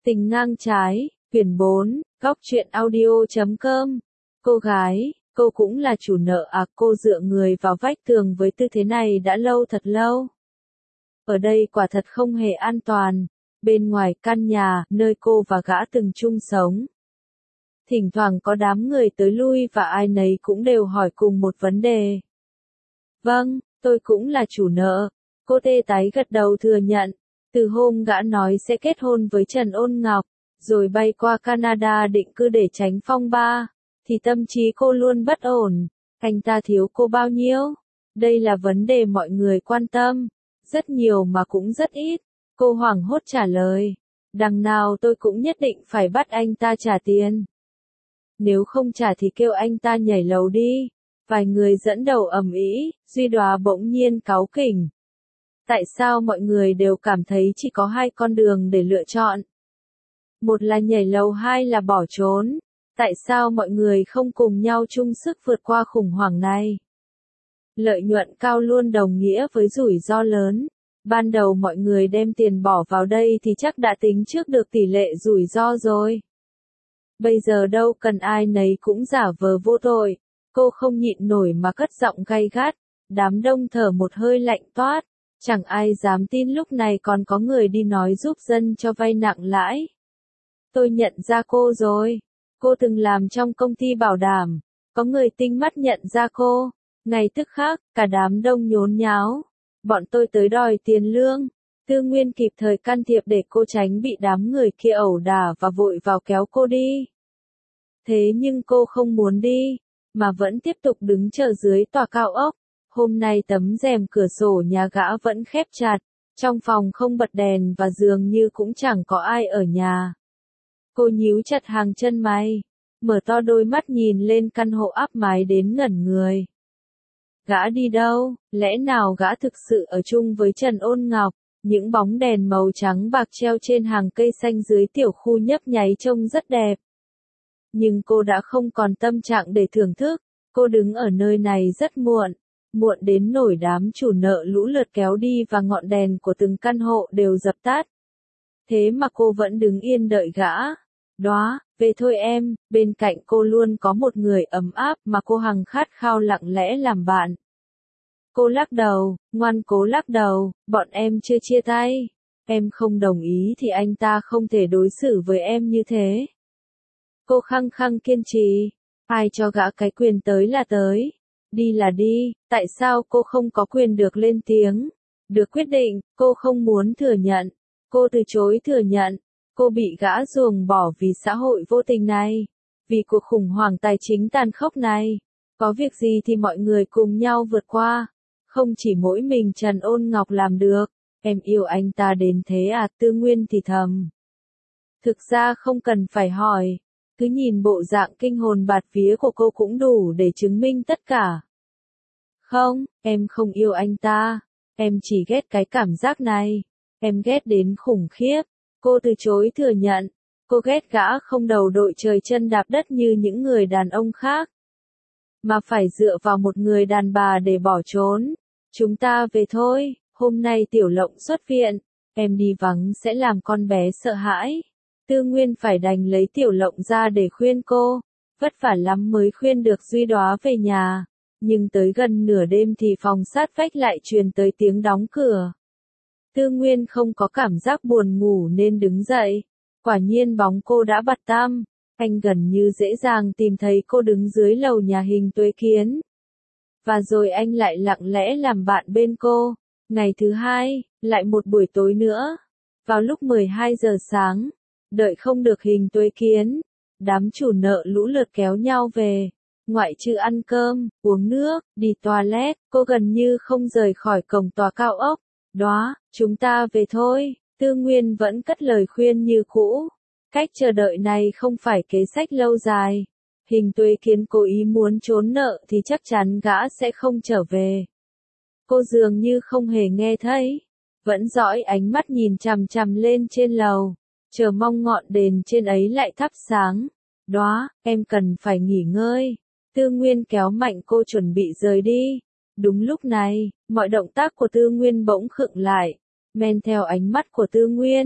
Tình ngang trái, quyển 4, góc truyện audio.com. Cô gái, cô cũng là chủ nợ à? Cô dựa người vào vách tường với tư thế này đã lâu, thật lâu. Ở đây quả thật không hề an toàn. Bên ngoài căn nhà, nơi cô và gã từng chung sống, thỉnh thoảng có đám người tới lui và ai nấy cũng đều hỏi cùng một vấn đề. Vâng, tôi cũng là chủ nợ. Cô tê tái gật đầu thừa nhận. Từ hôm gã nói sẽ kết hôn với Trần Ôn Ngọc, rồi bay qua Canada định cư để tránh phong ba, thì tâm trí cô luôn bất ổn. Anh ta thiếu cô bao nhiêu? Đây là vấn đề mọi người quan tâm. Rất nhiều mà cũng rất ít. Cô hoảng hốt trả lời. Đằng nào tôi cũng nhất định phải bắt anh ta trả tiền. Nếu không trả thì kêu anh ta nhảy lầu đi. Vài người dẫn đầu ầm ĩ, Duy Đóa bỗng nhiên cáu kỉnh. Tại sao mọi người đều cảm thấy chỉ có hai con đường để lựa chọn? Một là nhảy lầu, hai là bỏ trốn. Tại sao mọi người không cùng nhau chung sức vượt qua khủng hoảng này? Lợi nhuận cao luôn đồng nghĩa với rủi ro lớn. Ban đầu mọi người đem tiền bỏ vào đây thì chắc đã tính trước được tỷ lệ rủi ro rồi. Bây giờ đâu cần ai nấy cũng giả vờ vô tội. Cô không nhịn nổi mà cất giọng gay gắt. Đám đông thở một hơi lạnh toát. Chẳng ai dám tin lúc này còn có người đi nói giúp dân cho vay nặng lãi. Tôi nhận ra cô rồi. Cô từng làm trong công ty bảo đảm. Có người tinh mắt nhận ra cô. Ngay tức khắc, cả đám đông nhốn nháo. Bọn tôi tới đòi tiền lương. Tư Nguyên kịp thời can thiệp để cô tránh bị đám người kia ẩu đả và vội vào kéo cô đi. Thế nhưng cô không muốn đi, mà vẫn tiếp tục đứng chờ dưới tòa cao ốc. Hôm nay tấm rèm cửa sổ nhà gã vẫn khép chặt, trong phòng không bật đèn và dường như cũng chẳng có ai ở nhà. Cô nhíu chặt hàng chân mày, mở to đôi mắt nhìn lên căn hộ áp mái đến ngẩn người. Gã đi đâu? Lẽ nào gã thực sự ở chung với Trần Ôn Ngọc? Những bóng đèn màu trắng bạc treo trên hàng cây xanh dưới tiểu khu nhấp nháy trông rất đẹp. Nhưng cô đã không còn tâm trạng để thưởng thức. Cô đứng ở nơi này rất muộn. Muộn đến nỗi đám chủ nợ lũ lượt kéo đi và ngọn đèn của từng căn hộ đều dập tắt. Thế mà cô vẫn đứng yên đợi gã. Đóa, về thôi em, bên cạnh cô luôn có một người ấm áp mà cô hằng khát khao lặng lẽ làm bạn. Cô lắc đầu, ngoan cố lắc đầu, bọn em chưa chia tay. Em không đồng ý thì anh ta không thể đối xử với em như thế. Cô khăng khăng kiên trì. Ai cho gã cái quyền tới là tới. Đi là đi, tại sao cô không có quyền được lên tiếng? Được quyết định, cô không muốn thừa nhận. Cô từ chối thừa nhận. Cô bị gã ruồng bỏ vì xã hội vô tình này. Vì cuộc khủng hoảng tài chính tàn khốc này. Có việc gì thì mọi người cùng nhau vượt qua. Không chỉ mỗi mình Trần Ôn Ngọc làm được. Em yêu anh ta đến thế à? Tư Nguyên thì thầm. Thực ra không cần phải hỏi. Cứ nhìn bộ dạng kinh hồn bạt vía của cô cũng đủ để chứng minh tất cả. Không, em không yêu anh ta. Em chỉ ghét cái cảm giác này. Em ghét đến khủng khiếp. Cô từ chối thừa nhận. Cô ghét gã không đầu đội trời chân đạp đất như những người đàn ông khác. Mà phải dựa vào một người đàn bà để bỏ trốn. Chúng ta về thôi, hôm nay Tiểu Lộng xuất viện. Em đi vắng sẽ làm con bé sợ hãi. Tư Nguyên phải đành lấy Tiểu Lộng ra để khuyên cô. Vất vả lắm mới khuyên được Duy Đóa về nhà. Nhưng tới gần nửa đêm thì phòng sát vách lại truyền tới tiếng đóng cửa. Tư Nguyên không có cảm giác buồn ngủ nên đứng dậy. Quả nhiên bóng cô đã bặt tăm. Anh gần như dễ dàng tìm thấy cô đứng dưới lầu nhà hình Tuế Kiến. Và rồi anh lại lặng lẽ làm bạn bên cô. Ngày thứ hai, lại một buổi tối nữa. Vào lúc 12 giờ sáng, đợi không được hình Tuế Kiến. Đám chủ nợ lũ lượt kéo nhau về. Ngoại trừ ăn cơm, uống nước, đi toilet, cô gần như không rời khỏi cổng tòa cao ốc. Đóa, chúng ta về thôi. Tư Nguyên vẫn cất lời khuyên như cũ. Cách chờ đợi này không phải kế sách lâu dài. Hình Tuế Kiến cố ý muốn trốn nợ thì chắc chắn gã sẽ không trở về. Cô dường như không hề nghe thấy. Vẫn dõi ánh mắt nhìn chằm chằm lên trên lầu. Chờ mong ngọn đèn trên ấy lại thắp sáng. Đóa, em cần phải nghỉ ngơi. Tư Nguyên kéo mạnh cô chuẩn bị rời đi. Đúng lúc này, mọi động tác của Tư Nguyên bỗng khựng lại. Men theo ánh mắt của Tư Nguyên,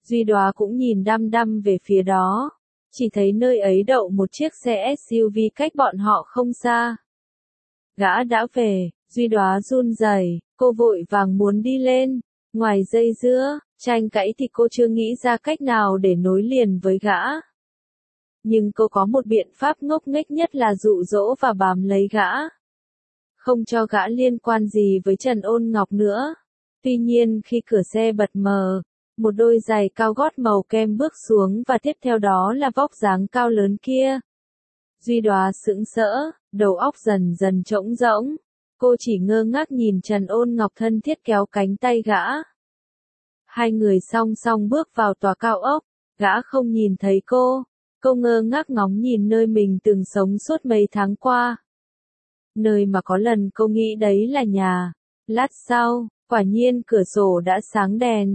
Duy Đóa cũng nhìn đăm đăm về phía đó. Chỉ thấy nơi ấy đậu một chiếc xe SUV cách bọn họ không xa. Gã đã về, Duy Đóa run rẩy, cô vội vàng muốn đi lên. Ngoài dây dưa, tranh cãi thì cô chưa nghĩ ra cách nào để nối liền với gã. Nhưng cô có một biện pháp ngốc nghếch nhất là dụ dỗ và bám lấy gã. Không cho gã liên quan gì với Trần Ôn Ngọc nữa. Tuy nhiên khi cửa xe bật mở, một đôi giày cao gót màu kem bước xuống và tiếp theo đó là vóc dáng cao lớn kia. Duy Đóa sững sỡ, đầu óc dần dần trống rỗng. Cô chỉ ngơ ngác nhìn Trần Ôn Ngọc thân thiết kéo cánh tay gã. Hai người song song bước vào tòa cao ốc, gã không nhìn thấy cô. Cô ngơ ngác ngóng nhìn nơi mình từng sống suốt mấy tháng qua. Nơi mà có lần cô nghĩ đấy là nhà. Lát sau, quả nhiên cửa sổ đã sáng đèn.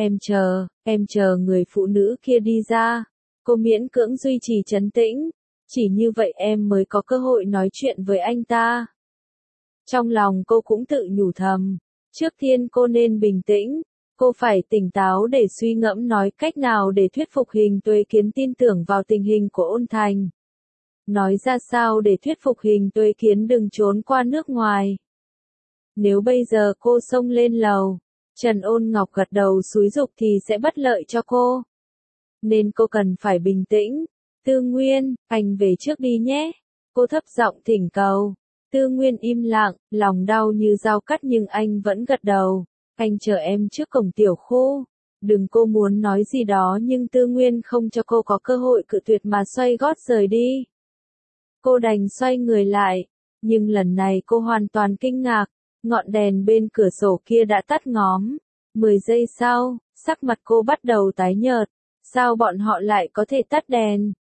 Em chờ người phụ nữ kia đi ra. Cô miễn cưỡng duy trì trấn tĩnh. Chỉ như vậy em mới có cơ hội nói chuyện với anh ta. Trong lòng cô cũng tự nhủ thầm. Trước tiên cô nên bình tĩnh. Cô phải tỉnh táo để suy ngẫm nói cách nào để thuyết phục Hình Tuế Kiến tin tưởng vào tình hình của Ôn Thành. Nói ra sao để thuyết phục Hình Tuế Kiến đừng trốn qua nước ngoài. Nếu bây giờ cô xông lên lầu, Trần Ôn Ngọc gật đầu xúi giục thì sẽ bất lợi cho cô. Nên cô cần phải bình tĩnh. Tư Nguyên, anh về trước đi nhé. Cô thấp giọng thỉnh cầu. Tư Nguyên im lặng, lòng đau như dao cắt nhưng anh vẫn gật đầu. Anh chờ em trước cổng tiểu khu. Đừng, cô muốn nói gì đó nhưng Tư Nguyên không cho cô có cơ hội cự tuyệt mà xoay gót rời đi. Cô đành xoay người lại. Nhưng lần này cô hoàn toàn kinh ngạc. Ngọn đèn bên cửa sổ kia đã tắt ngóm. 10 giây sau, sắc mặt cô bắt đầu tái nhợt. Sao bọn họ lại có thể tắt đèn?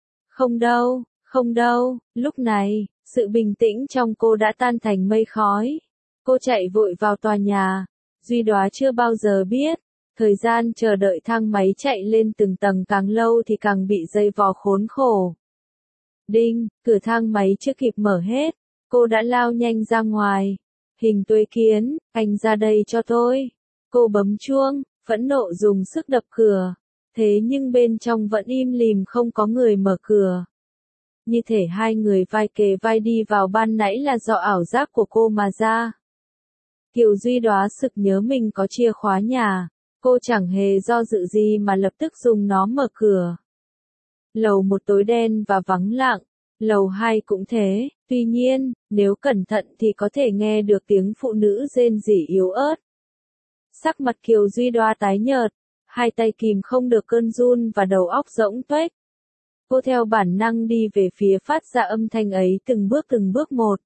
Không đâu, lúc này, sự bình tĩnh trong cô đã tan thành mây khói. Cô chạy vội vào tòa nhà. Duy Đóa chưa bao giờ biết, thời gian chờ đợi thang máy chạy lên từng tầng càng lâu thì càng bị dây vò khốn khổ. Đinh, cửa thang máy chưa kịp mở hết, cô đã lao nhanh ra ngoài. Hình Tuế Kiến, anh ra đây cho tôi. Cô bấm chuông, phẫn nộ dùng sức đập cửa. Thế nhưng bên trong vẫn im lìm không có người mở cửa. Như thể hai người vai kề vai đi vào ban nãy là do ảo giác của cô mà ra. Kiều Duy Đóa sực nhớ mình có chìa khóa nhà. Cô chẳng hề do dự gì mà lập tức dùng nó mở cửa. Lầu 1 tối đen và vắng lặng. Lầu 2 cũng thế. Tuy nhiên, nếu cẩn thận thì có thể nghe được tiếng phụ nữ rên rỉ yếu ớt. Sắc mặt Kiều Duy Đóa tái nhợt. Hai tay kìm không được cơn run và đầu óc rỗng tuếch. Cô theo bản năng đi về phía phát ra âm thanh ấy từng bước một.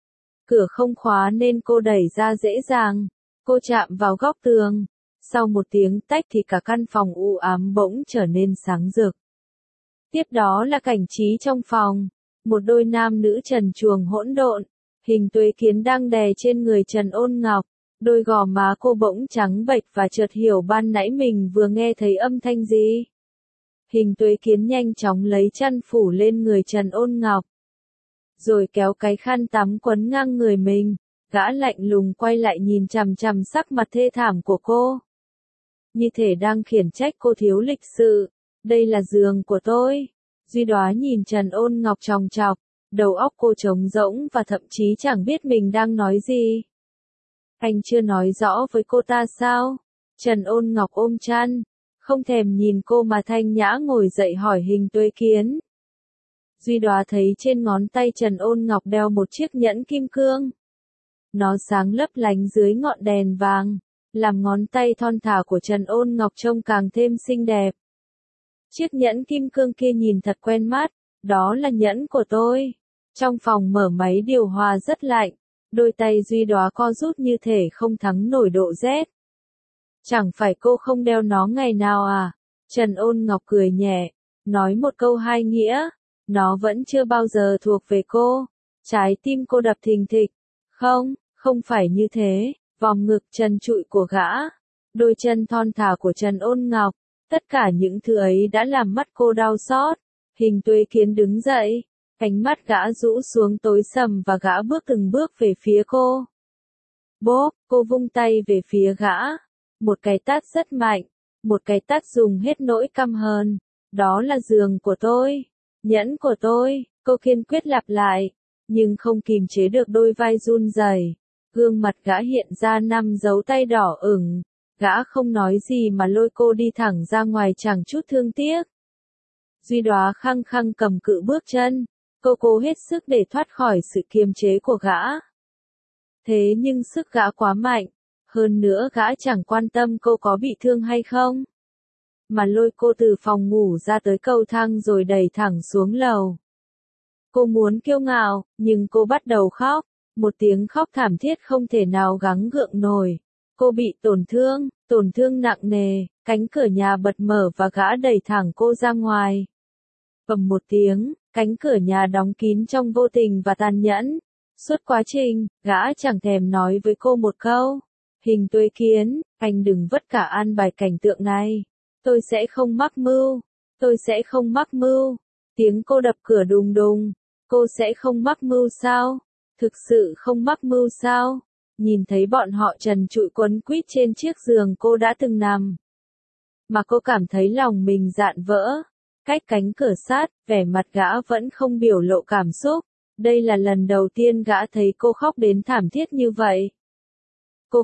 Cửa không khóa nên cô đẩy ra dễ dàng. Cô chạm vào góc tường. Sau một tiếng tách thì cả căn phòng u ám bỗng trở nên sáng rực. Tiếp đó là cảnh trí trong phòng. Một đôi nam nữ trần truồng hỗn độn. Hình Tuế Kiến đang đè trên người Trần Ôn Ngọc. Đôi gò má cô bỗng trắng bệch và chợt hiểu ban nãy mình vừa nghe thấy âm thanh gì. Hình Tuế Kiến nhanh chóng lấy chăn phủ lên người Trần Ôn Ngọc. Rồi kéo cái khăn tắm quấn ngang người mình. Gã lạnh lùng quay lại nhìn chằm chằm sắc mặt thê thảm của cô. Như thể đang khiển trách cô thiếu lịch sự. Đây là giường của tôi. Duy Đóa nhìn Trần Ôn Ngọc chòng chọc. Đầu óc cô trống rỗng và thậm chí chẳng biết mình đang nói gì. Anh chưa nói rõ với cô ta sao? Trần Ôn Ngọc ôm chăn. Không thèm nhìn cô mà thanh nhã ngồi dậy hỏi Hình Tuế Kiến. Duy Đóa thấy trên ngón tay Trần Ôn Ngọc đeo một chiếc nhẫn kim cương. Nó sáng lấp lánh dưới ngọn đèn vàng, làm ngón tay thon thả của Trần Ôn Ngọc trông càng thêm xinh đẹp. Chiếc nhẫn kim cương kia nhìn thật quen mắt, đó là nhẫn của tôi. Trong phòng mở máy điều hòa rất lạnh, đôi tay Duy Đóa co rút như thể không thắng nổi độ rét. Chẳng phải cô không đeo nó ngày nào à? Trần Ôn Ngọc cười nhẹ, nói một câu hai nghĩa. Nó vẫn chưa bao giờ thuộc về cô. Trái tim cô đập thình thịch. Không phải như thế. Vòng ngực trần trụi của gã. Đôi chân thon thả của Trần Ôn Ngọc. Tất cả những thứ ấy đã làm mắt cô đau xót. Hình Tuế Kiến đứng dậy. Ánh mắt gã rũ xuống tối sầm và gã bước từng bước về phía cô. Bốp, cô vung tay về phía gã. Một cái tát rất mạnh. một cái tát dùng hết nỗi căm hờn. Đó là giường của tôi, nhẫn của tôi, cô kiên quyết lặp lại, nhưng không kìm chế được đôi vai run rẩy. Gương mặt gã hiện ra 5 dấu tay đỏ ửng, gã không nói gì mà lôi cô đi thẳng ra ngoài chẳng chút thương tiếc. Duy Đóa khăng khăng cầm cự bước chân, cô cố hết sức để thoát khỏi sự kiềm chế của gã. Thế nhưng sức gã quá mạnh, hơn nữa gã chẳng quan tâm cô có bị thương hay không, mà lôi cô từ phòng ngủ ra tới cầu thang rồi đẩy thẳng xuống lầu. Cô muốn kiêu ngạo, nhưng cô bắt đầu khóc, một tiếng khóc thảm thiết không thể nào gắng gượng nổi. Cô bị tổn thương nặng nề, cánh cửa nhà bật mở và gã đẩy thẳng cô ra ngoài. Bầm một tiếng, cánh cửa nhà đóng kín trong vô tình và tàn nhẫn. Suốt quá trình, gã chẳng thèm nói với cô một câu. Hình Tuế Kiến, anh đừng vất cả an bài cảnh tượng này. Tôi sẽ không mắc mưu. Tôi sẽ không mắc mưu. Tiếng cô đập cửa đùng đùng. Cô sẽ không mắc mưu sao? Thực sự không mắc mưu sao? Nhìn thấy bọn họ trần trụi quấn quýt trên chiếc giường cô đã từng nằm. Mà cô cảm thấy lòng mình dạn vỡ. Cách cánh cửa sát, vẻ mặt gã vẫn không biểu lộ cảm xúc. Đây là lần đầu tiên gã thấy cô khóc đến thảm thiết như vậy. Cô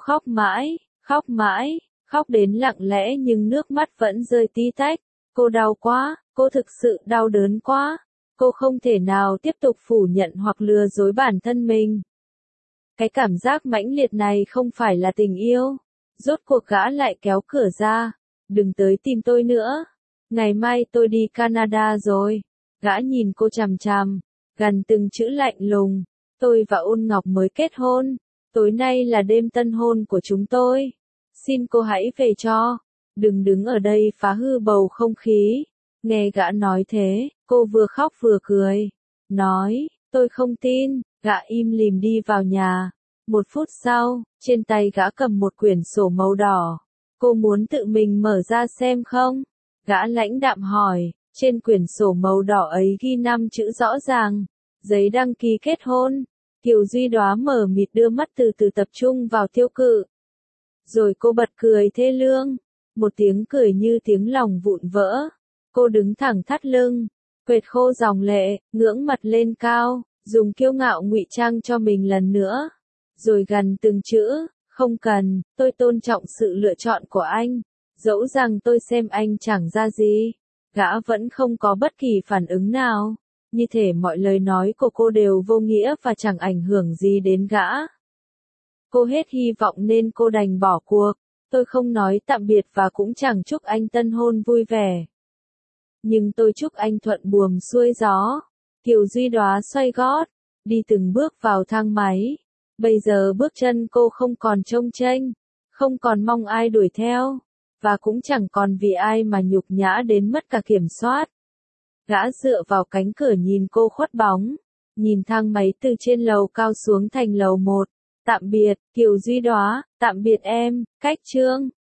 khóc đến lặng lẽ nhưng nước mắt vẫn rơi tí tách. Cô đau quá, cô thực sự đau đớn quá. Cô không thể nào tiếp tục phủ nhận hoặc lừa dối bản thân mình. Cái cảm giác mãnh liệt này không phải là tình yêu. Rốt cuộc gã lại kéo cửa ra. Đừng tới tìm tôi nữa. Ngày mai tôi đi Canada rồi. Gã nhìn cô chằm chằm, gần từng chữ lạnh lùng. Tôi và Ôn Ngọc mới kết hôn. Tối nay là đêm tân hôn của chúng tôi. Xin cô hãy về cho. Đừng đứng ở đây phá hư bầu không khí. Nghe gã nói thế, cô vừa khóc vừa cười. Nói, tôi không tin. Gã im lìm đi vào nhà. 1 phút sau, trên tay gã cầm một quyển sổ màu đỏ. Cô muốn tự mình mở ra xem không? Gã lãnh đạm hỏi. Trên quyển sổ màu đỏ ấy ghi 5 chữ rõ ràng. Giấy đăng ký kết hôn. Kiều Duy Đóa mờ mịt đưa mắt từ từ tập trung vào tiêu cự. Rồi cô bật cười thê lương. Một tiếng cười như tiếng lòng vụn vỡ. Cô đứng thẳng thắt lưng, quệt khô dòng lệ, ngưỡng mặt lên cao, dùng kiêu ngạo ngụy trang cho mình lần nữa. Rồi gần từng chữ, không cần, tôi tôn trọng sự lựa chọn của anh. Dẫu rằng tôi xem anh chẳng ra gì. Gã vẫn không có bất kỳ phản ứng nào. Như thể mọi lời nói của cô đều vô nghĩa và chẳng ảnh hưởng gì đến gã. Cô hết hy vọng nên cô đành bỏ cuộc. Tôi không nói tạm biệt và cũng chẳng chúc anh tân hôn vui vẻ. Nhưng tôi chúc anh thuận buồm xuôi gió. Kiều Duy Đóa xoay gót, đi từng bước vào thang máy. Bây giờ bước chân cô không còn chông chênh, không còn mong ai đuổi theo, và cũng chẳng còn vì ai mà nhục nhã đến mất cả kiểm soát. Gã dựa vào cánh cửa nhìn cô khuất bóng, nhìn thang máy từ trên lầu cao xuống thành lầu 1. Tạm biệt, Kiều Duy Đóa, tạm biệt em, Cách Chương.